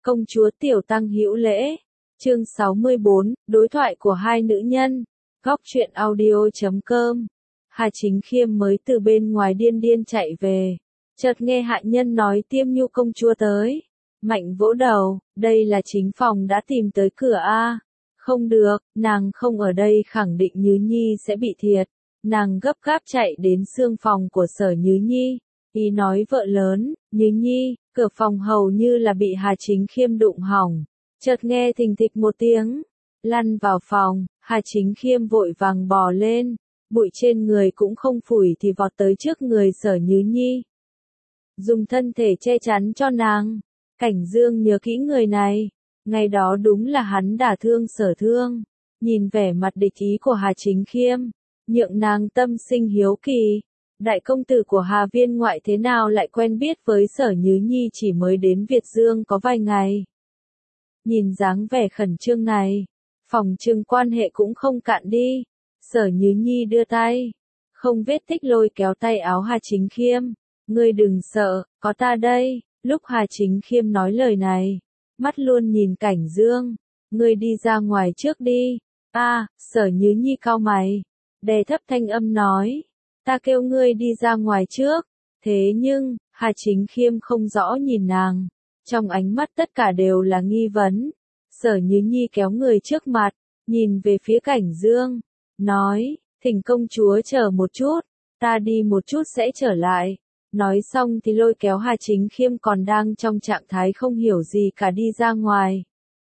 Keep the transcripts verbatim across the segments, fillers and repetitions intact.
Công chúa Tiểu Tăng hữu lễ. Chương sáu mươi bốn, đối thoại của hai nữ nhân. Góc truyện audio chấm com. Hà Chính Khiêm mới từ bên ngoài điên điên chạy về. Chợt nghe hạ nhân nói Tiêm Nhu công chúa tới. Mạnh vỗ đầu, đây là chính phòng đã tìm tới cửa a. Không được, nàng không ở đây khẳng định Nhứ Nhi sẽ bị thiệt. Nàng gấp gáp chạy đến xương phòng của Sở Nhứ Nhi. Ý nói vợ lớn, Nhứ Nhi, cửa phòng hầu như là bị Hà Chính Khiêm đụng hỏng. Chợt nghe thình thịch một tiếng, lăn vào phòng, Hà Chính Khiêm vội vàng bò lên, bụi trên người cũng không phủi thì vọt tới trước người Sở Nhứ Nhi. Dùng thân thể che chắn cho nàng. Cảnh Dương nhớ kỹ người này, ngày đó đúng là hắn đả thương Sở Thương. Nhìn vẻ mặt địch ý của Hà Chính Khiêm, nhượng nàng tâm sinh hiếu kỳ. Đại công tử của Hà Viên ngoại thế nào lại quen biết với Sở Nhứ Nhi chỉ mới đến Việt Dương có vài ngày. Nhìn dáng vẻ khẩn trương này, phòng trừng quan hệ cũng không cạn đi. Sở Nhứ Nhi đưa tay, không vết tích lôi kéo tay áo Hà Chính Khiêm. Ngươi đừng sợ, có ta đây. Lúc Hà Chính Khiêm nói lời này, mắt luôn nhìn Cảnh Dương. Ngươi đi ra ngoài trước đi. A, à, Sở Nhứ Nhi cau mày, đè thấp thanh âm nói. Ta kêu ngươi đi ra ngoài trước. Thế nhưng, Hà Chính Khiêm không rõ nhìn nàng. Trong ánh mắt tất cả đều là nghi vấn. Sở Nhứ Nhi kéo người trước mặt, nhìn về phía Cảnh Dương. Nói, thỉnh công chúa chờ một chút. Ta đi một chút sẽ trở lại. Nói xong thì lôi kéo Hà Chính Khiêm còn đang trong trạng thái không hiểu gì cả đi ra ngoài.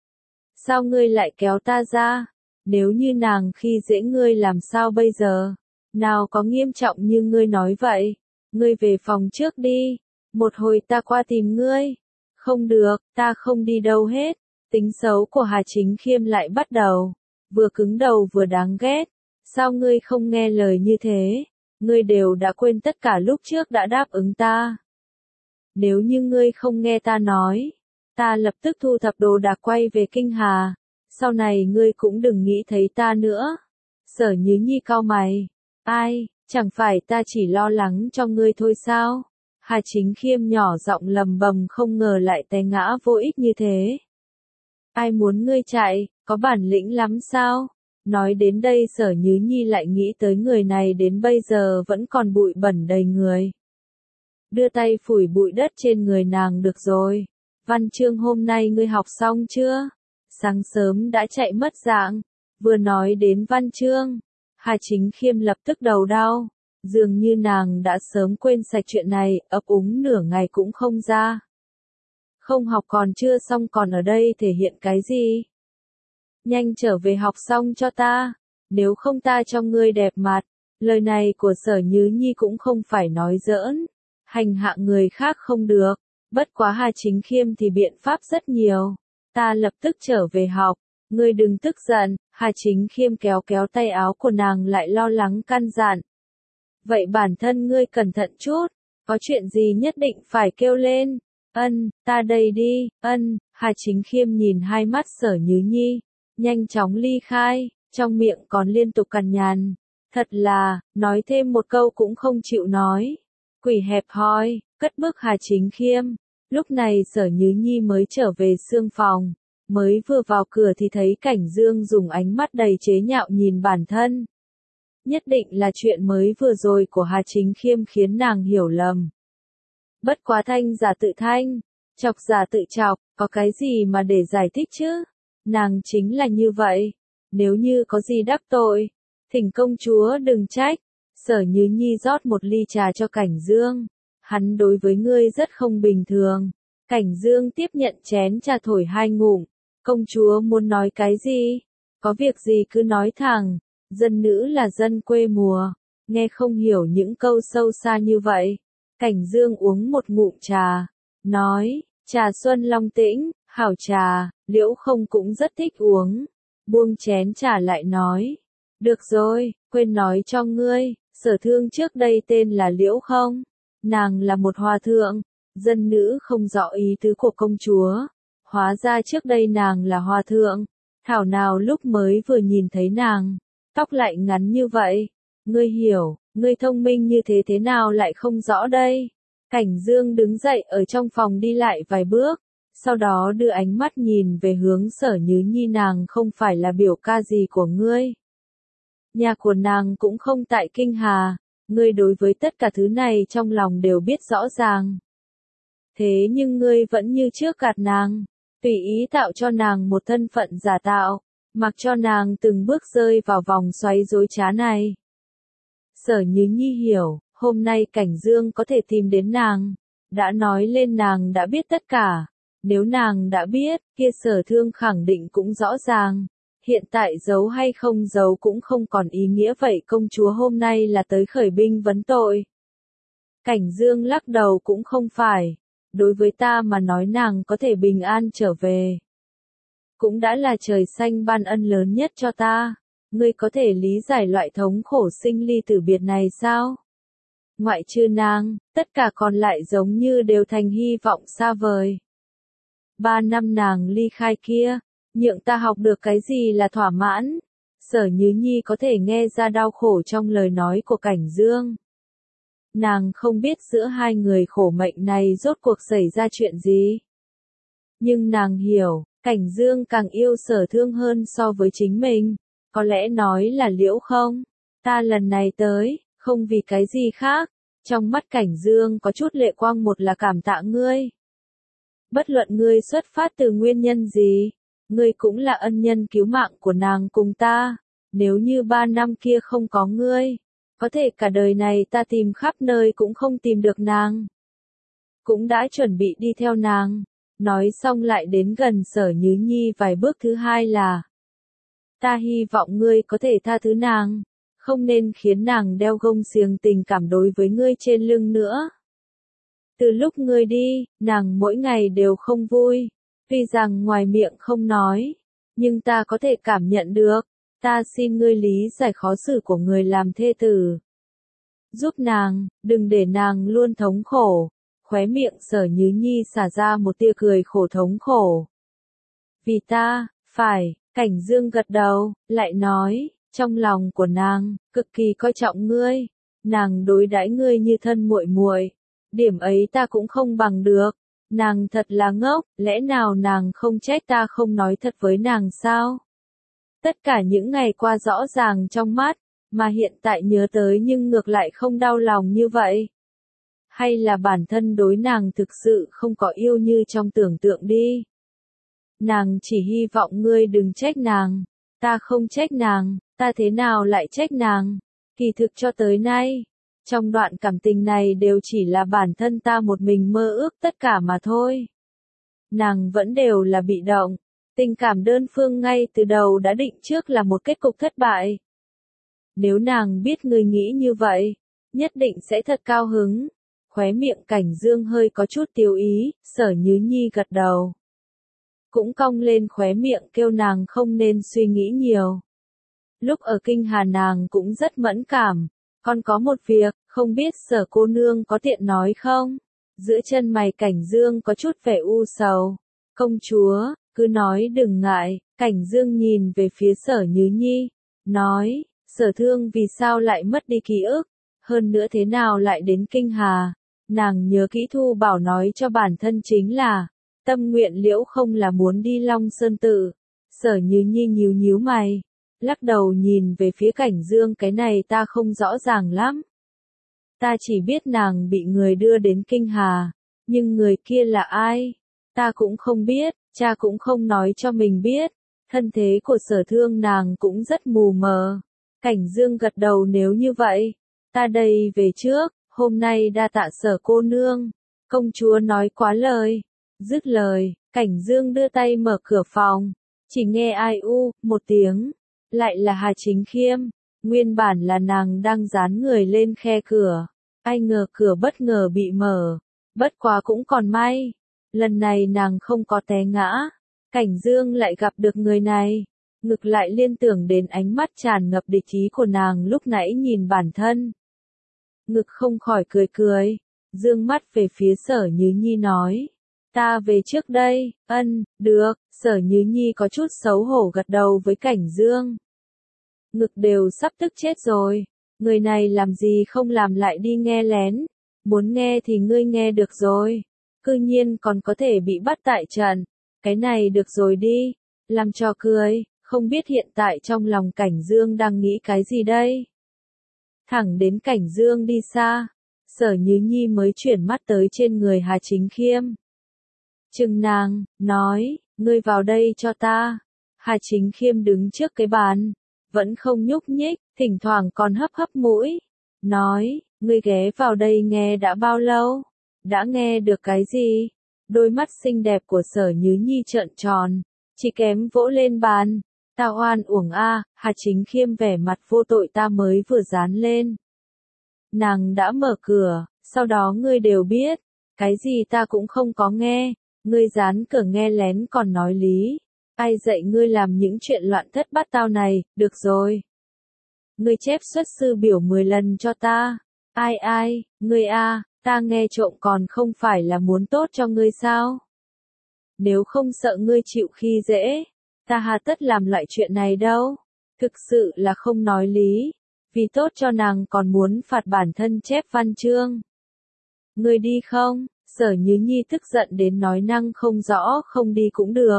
Sao ngươi lại kéo ta ra? Nếu như nàng khi dễ ngươi làm sao bây giờ? Nào có nghiêm trọng như ngươi nói vậy. Ngươi về phòng trước đi. Một hồi ta qua tìm ngươi. Không được, ta không đi đâu hết. Tính xấu của Hà Chính Khiêm lại bắt đầu. Vừa cứng đầu vừa đáng ghét. Sao ngươi không nghe lời như thế? Ngươi đều đã quên tất cả lúc trước đã đáp ứng ta. Nếu như ngươi không nghe ta nói, ta lập tức thu thập đồ đạc quay về Kinh Hà. Sau này ngươi cũng đừng nghĩ thấy ta nữa. Sở Nhứ Nhi cau mày. Ai, chẳng phải ta chỉ lo lắng cho ngươi thôi sao? Hà Chính Khiêm nhỏ giọng lầm bầm không ngờ lại té ngã vô ích như thế. Ai muốn ngươi chạy, có bản lĩnh lắm sao? Nói đến đây Sở Nhứ Nhi lại nghĩ tới người này đến bây giờ vẫn còn bụi bẩn đầy người. Đưa tay phủi bụi đất trên người nàng được rồi. Văn chương hôm nay ngươi học xong chưa? Sáng sớm đã chạy mất dạng. Vừa nói đến văn chương, Hà Chính Khiêm lập tức đầu đau. Dường như nàng đã sớm quên sạch chuyện này, ấp úng nửa ngày cũng không ra. Không học còn chưa xong còn ở đây thể hiện cái gì? Nhanh trở về học xong cho ta, nếu không ta cho ngươi đẹp mặt. Lời này của Sở Nhứ Nhi cũng không phải nói giỡn. Hành hạ người khác không được, bất quá Hà Chính Khiêm thì biện pháp rất nhiều. Ta lập tức trở về học, ngươi đừng tức giận. Hà Chính Khiêm kéo kéo tay áo của nàng lại lo lắng căn dặn. Vậy bản thân ngươi cẩn thận chút, có chuyện gì nhất định phải kêu lên. Ân, ta đây đi, ân. Hà Chính Khiêm nhìn hai mắt Sở Nhứ Nhi, nhanh chóng ly khai, trong miệng còn liên tục cằn nhằn. Thật là, nói thêm một câu cũng không chịu nói. Quỷ hẹp hòi, cất bước Hà Chính Khiêm. Lúc này Sở Nhứ Nhi mới trở về xương phòng, mới vừa vào cửa thì thấy Cảnh Dương dùng ánh mắt đầy chế nhạo nhìn bản thân. Nhất định là chuyện mới vừa rồi của Hà Chính Khiêm khiến nàng hiểu lầm. Bất quá thanh giả tự thanh, chọc giả tự chọc, có cái gì mà để giải thích chứ? Nàng chính là như vậy. Nếu như có gì đắc tội, thỉnh công chúa đừng trách. Sở Nhứ Nhi rót một ly trà cho Cảnh Dương. Hắn đối với ngươi rất không bình thường. Cảnh Dương tiếp nhận chén trà thổi hai ngụm. Công chúa muốn nói cái gì? Có việc gì cứ nói thẳng. Dân nữ là dân quê mùa, nghe không hiểu những câu sâu xa như vậy. Cảnh Dương uống một ngụm trà, nói, trà xuân long tĩnh, hảo trà, Liễu Không cũng rất thích uống. Buông chén trà lại nói, được rồi, quên nói cho ngươi, Sở Thương trước đây tên là Liễu Không, nàng là một hòa thượng. Dân nữ không rõ ý tứ của công chúa, hóa ra trước đây nàng là hòa thượng. Thảo nào lúc mới vừa nhìn thấy nàng, tóc lại ngắn như vậy. Ngươi hiểu, ngươi thông minh như thế thế nào lại không rõ đây? Cảnh Dương đứng dậy ở trong phòng đi lại vài bước, sau đó đưa ánh mắt nhìn về hướng Sở Nhứ Nhi, nàng không phải là biểu ca gì của ngươi. Nhà của nàng cũng không tại Kinh Hà, ngươi đối với tất cả thứ này trong lòng đều biết rõ ràng. Thế nhưng ngươi vẫn như trước gạt nàng, tùy ý tạo cho nàng một thân phận giả tạo, mặc cho nàng từng bước rơi vào vòng xoáy dối trá này. Sở Nhứ Nhi hiểu, hôm nay Cảnh Dương có thể tìm đến nàng, đã nói lên nàng đã biết tất cả. Nếu nàng đã biết, kia Sở Thương khẳng định cũng rõ ràng. Hiện tại giấu hay không giấu cũng không còn ý nghĩa, vậy công chúa hôm nay là tới khởi binh vấn tội. Cảnh Dương lắc đầu, cũng không phải. Đối với ta mà nói nàng có thể bình an trở về, cũng đã là trời xanh ban ân lớn nhất cho ta. Ngươi có thể lý giải loại thống khổ sinh ly tử biệt này sao? Ngoại trừ nàng, tất cả còn lại giống như đều thành hy vọng xa vời. Ba năm nàng ly khai kia, nhượng ta học được cái gì là thỏa mãn? Sở Nhứ Nhi có thể nghe ra đau khổ trong lời nói của Cảnh Dương. Nàng không biết giữa hai người khổ mệnh này rốt cuộc xảy ra chuyện gì. Nhưng nàng hiểu, Cảnh Dương càng yêu Sở Thương hơn so với chính mình. Có lẽ nói là Liễu không? Ta lần này tới, không vì cái gì khác. Trong mắt Cảnh Dương có chút lệ quang, một là cảm tạ ngươi. Bất luận ngươi xuất phát từ nguyên nhân gì, ngươi cũng là ân nhân cứu mạng của nàng cùng ta. Nếu như ba năm kia không có ngươi, có thể cả đời này ta tìm khắp nơi cũng không tìm được nàng. Cũng đã chuẩn bị đi theo nàng. Nói xong lại đến gần Sở Nhứ Nhi vài bước, thứ hai là ta hy vọng ngươi có thể tha thứ nàng, không nên khiến nàng đeo gông xiềng tình cảm đối với ngươi trên lưng nữa. Từ lúc ngươi đi, nàng mỗi ngày đều không vui, tuy rằng ngoài miệng không nói, nhưng ta có thể cảm nhận được. Ta xin ngươi lý giải khó xử của người làm thê tử. Giúp nàng, đừng để nàng luôn thống khổ. Khóe miệng Sở Nhứ Nhi xả ra một tia cười khổ thống khổ. Vì ta, phải, Cảnh Dương gật đầu, lại nói, trong lòng của nàng, cực kỳ coi trọng ngươi. Nàng đối đãi ngươi như thân muội muội. Điểm ấy ta cũng không bằng được. Nàng thật là ngốc, lẽ nào nàng không trách ta không nói thật với nàng sao? Tất cả những ngày qua rõ ràng trong mắt, mà hiện tại nhớ tới nhưng ngược lại không đau lòng như vậy. Hay là bản thân đối nàng thực sự không có yêu như trong tưởng tượng đi. Nàng chỉ hy vọng ngươi đừng trách nàng. Ta không trách nàng, ta thế nào lại trách nàng? Kỳ thực cho tới nay, trong đoạn cảm tình này đều chỉ là bản thân ta một mình mơ ước tất cả mà thôi. Nàng vẫn đều là bị động. Tình cảm đơn phương ngay từ đầu đã định trước là một kết cục thất bại. Nếu nàng biết ngươi nghĩ như vậy, nhất định sẽ thật cao hứng. Khóe miệng Cảnh Dương hơi có chút tiêu ý, Sở Nhứ Nhi gật đầu. Cũng cong lên khóe miệng kêu nàng không nên suy nghĩ nhiều. Lúc ở Kinh Hà nàng cũng rất mẫn cảm. Còn có một việc, không biết Sở cô nương có tiện nói không? Giữa chân mày Cảnh Dương có chút vẻ u sầu. Công chúa, cứ nói đừng ngại. Cảnh Dương nhìn về phía Sở Nhứ Nhi, nói, Sở Thương vì sao lại mất đi ký ức, hơn nữa thế nào lại đến Kinh Hà. Nàng nhớ kỹ Thu Bảo nói cho bản thân chính là, tâm nguyện Liễu không là muốn đi Long Sơn Tự. Sở Nhứ Nhi nhíu nhíu mày, lắc đầu nhìn về phía Cảnh Dương, cái này ta không rõ ràng lắm. Ta chỉ biết nàng bị người đưa đến Kinh Hà, nhưng người kia là ai? Ta cũng không biết, cha cũng không nói cho mình biết. Thân thế của Sở Thương nàng cũng rất mù mờ. Cảnh Dương gật đầu, nếu như vậy, ta đây về trước, hôm nay đa tạ Sở cô nương. Công chúa nói quá lời. Dứt lời, Cảnh Dương đưa tay mở cửa phòng, chỉ nghe ai u một tiếng, lại là Hà Chính Khiêm. Nguyên bản là nàng đang dán người lên khe cửa, ai ngờ cửa bất ngờ bị mở, bất quá cũng còn may, lần này nàng không có té ngã. Cảnh Dương lại gặp được người này, ngực lại liên tưởng đến ánh mắt tràn ngập địch ý của nàng lúc nãy nhìn bản thân. Ngực không khỏi cười cười, dương mắt về phía Sở Nhứ Nhi nói, ta về trước đây. Ân, được. Sở Nhứ Nhi có chút xấu hổ gật đầu với Cảnh Dương. Ngực đều sắp tức chết rồi, người này làm gì không làm lại đi nghe lén, muốn nghe thì ngươi nghe được rồi. cư nhiên còn có thể bị bắt tại trận. Cái này được rồi đi, làm trò cười, không biết hiện tại trong lòng Cảnh Dương đang nghĩ cái gì đây. Thẳng đến Cảnh Dương đi xa, Sở Nhứ Nhi mới chuyển mắt tới trên người Hà Chính Khiêm. Chừng nàng, nói, ngươi vào đây cho ta. Hà Chính Khiêm đứng trước cái bàn, vẫn không nhúc nhích, thỉnh thoảng còn hấp hấp mũi. Nói, ngươi ghé vào đây nghe đã bao lâu? Đã nghe được cái gì? Đôi mắt xinh đẹp của Sở Nhứ Nhi trợn tròn, chỉ kém vỗ lên bàn. Ta oan uổng a, Hà Chính Khiêm vẻ mặt vô tội ta mới vừa dán lên. Nàng đã mở cửa, sau đó ngươi đều biết, cái gì ta cũng không có nghe, ngươi dán cửa nghe lén còn nói lý. Ai dạy ngươi làm những chuyện loạn thất bát tao này, được rồi. Ngươi chép xuất sư biểu mười lần cho ta. Ai ai, ngươi a, ta nghe trộm còn không phải là muốn tốt cho ngươi sao? Nếu không sợ ngươi chịu khi dễ, ta hà tất làm loại chuyện này đâu. Thực sự là không nói lý, vì tốt cho nàng còn muốn phạt bản thân chép văn chương. Ngươi đi không? Sở Nhứ Nhi tức giận đến nói năng không rõ, không đi cũng được.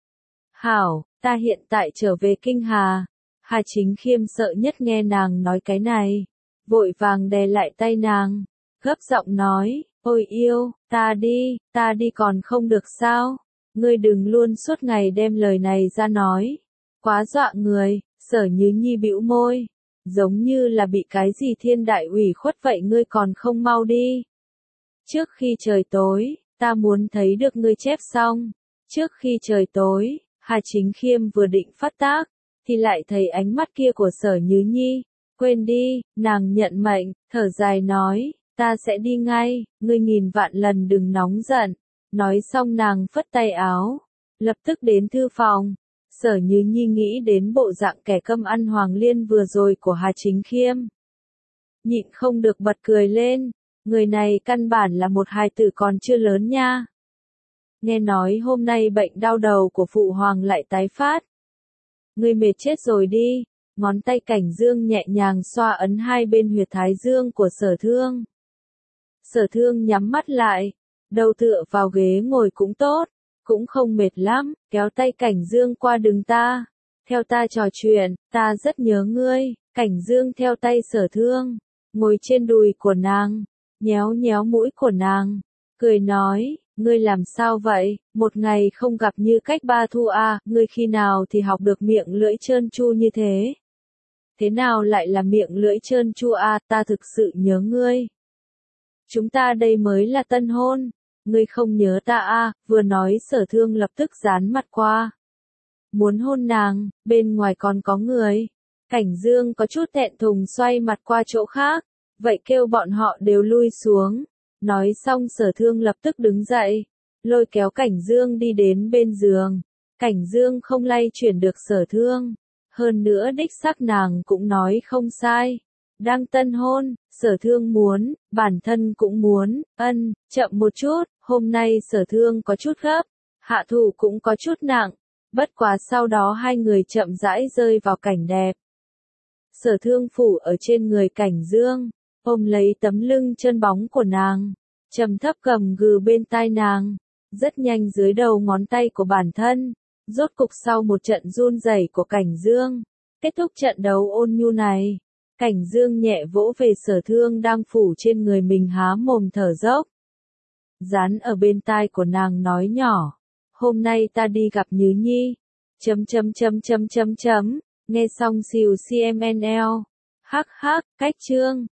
Hảo, ta hiện tại trở về Kinh Hà. Hà Chính Khiêm sợ nhất nghe nàng nói cái này, vội vàng đè lại tay nàng, gấp giọng nói, ôi yêu, ta đi, ta đi còn không được sao? Ngươi đừng luôn suốt ngày đem lời này ra nói, quá dọa người. Sở Nhứ Nhi bĩu môi, giống như là bị cái gì thiên đại ủy khuất vậy, ngươi còn không mau đi. Trước khi trời tối, ta muốn thấy được ngươi chép xong. Trước khi trời tối, Hà Chính Khiêm vừa định phát tác, thì lại thấy ánh mắt kia của Sở Nhứ Nhi. Quên đi, nàng nhận mệnh, thở dài nói, ta sẽ đi ngay, ngươi nghìn vạn lần đừng nóng giận. Nói xong nàng phất tay áo, lập tức đến thư phòng. Sở Nhứ Nhi nghĩ đến bộ dạng kẻ câm ăn Hoàng Liên vừa rồi của Hà Chính Khiêm, nhịn không được bật cười lên, người này căn bản là một hài tử còn chưa lớn nha. Nghe nói hôm nay bệnh đau đầu của phụ hoàng lại tái phát. Ngươi mệt chết rồi đi. Ngón tay Cảnh Dương nhẹ nhàng xoa ấn hai bên huyệt thái dương của Sở Thương. Sở Thương nhắm mắt lại, đầu tựa vào ghế ngồi cũng tốt, cũng không mệt lắm, kéo tay Cảnh Dương qua đường ta. Theo ta trò chuyện, ta rất nhớ ngươi. Cảnh Dương theo tay Sở Thương, ngồi trên đùi của nàng, nhéo nhéo mũi của nàng, cười nói, ngươi làm sao vậy, một ngày không gặp như cách ba thu a, ngươi khi nào thì học được miệng lưỡi trơn tru như thế? Thế nào lại là miệng lưỡi trơn tru a, ta thực sự nhớ ngươi. Chúng ta đây mới là tân hôn, ngươi không nhớ ta a, vừa nói Sở Thương lập tức dán mặt qua. Muốn hôn nàng, bên ngoài còn có người. Cảnh Dương có chút thẹn thùng xoay mặt qua chỗ khác, vậy kêu bọn họ đều lui xuống. Nói xong Sở Thương lập tức đứng dậy, lôi kéo Cảnh Dương đi đến bên giường. Cảnh Dương không lay chuyển được Sở Thương, hơn nữa đích xác nàng cũng nói không sai. Đang tân hôn, Sở Thương muốn, bản thân cũng muốn, ân, chậm một chút, hôm nay Sở Thương có chút gấp, hạ thủ cũng có chút nặng, bất quá sau đó hai người chậm rãi rơi vào cảnh đẹp. Sở Thương phủ ở trên người Cảnh Dương, ôm lấy tấm lưng chân bóng của nàng, trầm thấp gầm gừ bên tai nàng, rất nhanh dưới đầu ngón tay của bản thân, rốt cục sau một trận run rẩy của Cảnh Dương, kết thúc trận đấu ôn nhu này. Cảnh Dương nhẹ vỗ về Sở Thương đang phủ trên người mình há mồm thở dốc. Dán ở bên tai của nàng nói nhỏ, hôm nay ta đi gặp Nhứ Nhi, chấm chấm chấm chấm chấm chấm, nghe xong xìu xê em en lờ, hắc hắc, cách chương.